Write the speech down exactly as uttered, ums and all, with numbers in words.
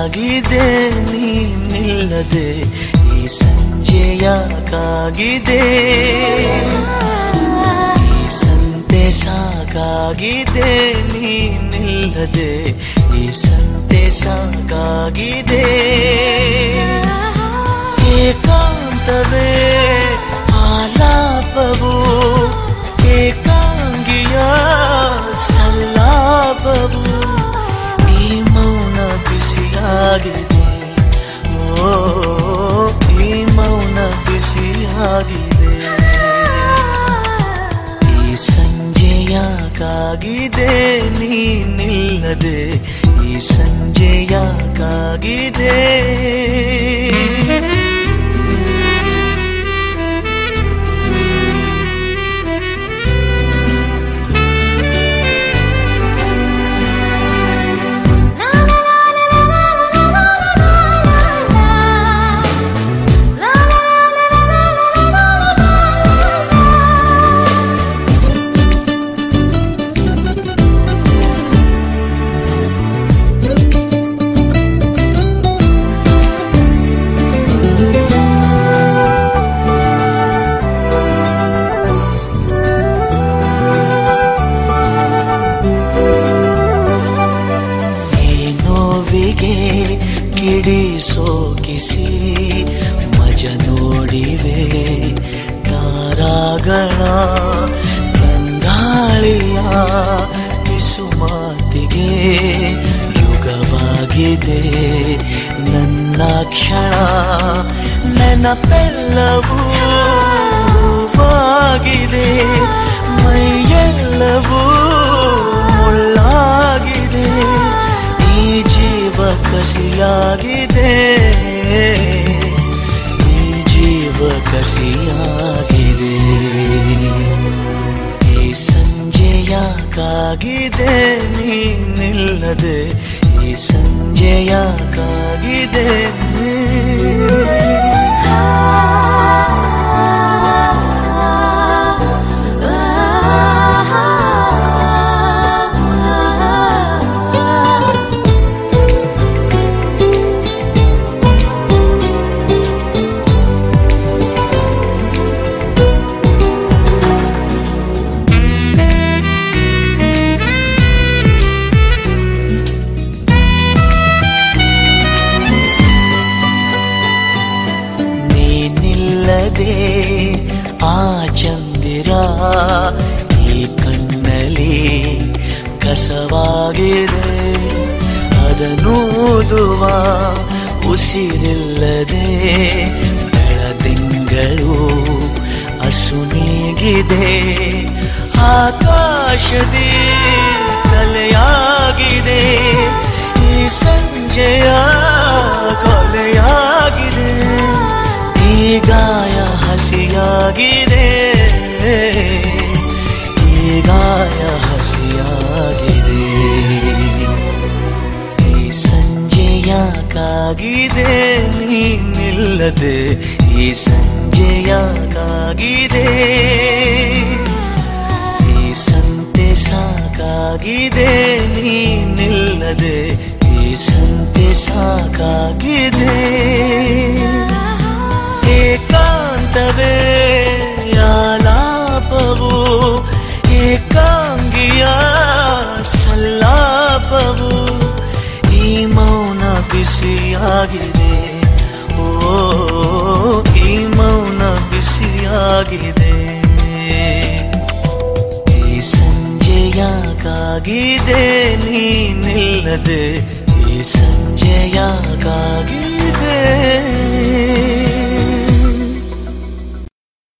ಕಾಗಿದೆ ನೀನಿಲ್ಲದೆ ಈ ಸಂಜೆಯ ಕಾಗಿದೆ ಈ ಸಂತೆ ಸಾಕಾಗಿದೆ ನೀನಿಲ್ಲದೆ ಈ ಸಂತೆ ಸಾಕಾಗಿದೆ ಏಕಾಂತವೇ ಆಲಾಪವು ಏಕಾಂಗಿಯ ಸಲ್ಲಾಪವು ಈ ಮೌನ ಬಿಸಿಯಾಗಿದೆ ಓ ಈ ಮೌನ ಬಿಸಿಯಾಗಿದೆ ಈ ಸಂಜೆಯ ಕಾಗಿದೆ ನೀನಿಲ್ಲದೆ ಈ ಸಂಜೆಯ ಕಾಗಿದೆ ಕಿಡಿ ಸೋಕಿಸಿ ಮಜ ನೋಡಿವೆ ತಾರಾಗಳ ತಂಗಾಳಿಯ ಕಿಸುಮಾತಿಗೆ ಯುಗವಾಗಿದೆ ನನ್ನ ಕ್ಷಣ ನೆನಪೆಲ್ಲವೂ ಹೂವಾಗಿದೆ ಮೈಯೆಲ್ಲವೂ ಮುಳ್ಳಾಗಿದೆ ಈ ಜೀವ ಕಸಿಯಾಗಿದೆ ಈ ಜೀವ ಕಸಿಯಾಗಿದೆ ಈ ಸಂಜೆಯ ಕಾಗಿದೆ ನೀನಿಲ್ಲದೆ ಈ ಸಂಜೆಯ ಕಾಗಿದೆ ಆ ಚಂದಿರ ಈ ಕಣ್ಣಲ್ಲಿ ಕಸವಾಗಿದೆ ಅದನ್ನೂದುವ ಉಸಿರಿಲ್ಲದೆ ಬೆಳದಿಂಗಳು ಅಸುನೀಗಿದೆ ಆಕಾಶದಿ ಕಲೆಯಾಗಿದೆ ಈ ಸಂಜೆಯ ಕೊಲೆಯಾಗಿದೆ ಈ ಗಾಯ ಹಸಿಯಾಗಿದೆ ಈ ಗಾಯ ಹಸಿಯಾಗಿದೆ ಈ ಸಂಜೆಯ ಕಾಗಿದೆ ನೀನಿಲ್ಲದೆ ಈ ಸಂಜೆಯ ಕಾಗಿದೆ ಈ ಸಂತೆ ಸಾಕಾಗಿದೆ ನೀನಿಲ್ಲದೆ ಈ ಸಂತೆ ಸಾಕಾಗಿದೆ ಏಕಾಂತವೇ ಆಲಾಪವು ಏಕಾಂಗಿಯ ಸಲ್ಲಾಪವು ಈ ಮೌನ ಬಿಸಿಯಾಗಿದೆ ಓ ಈ ಮೌನ ಬಿಸಿಯಾಗಿದೆ ಈ ಸಂಜೆಯ ಕಾಗಿದೆ ನೀನಿಲ್ಲದೆ ಈ ಸಂಜೆಯ ಕಾಗಿದೆ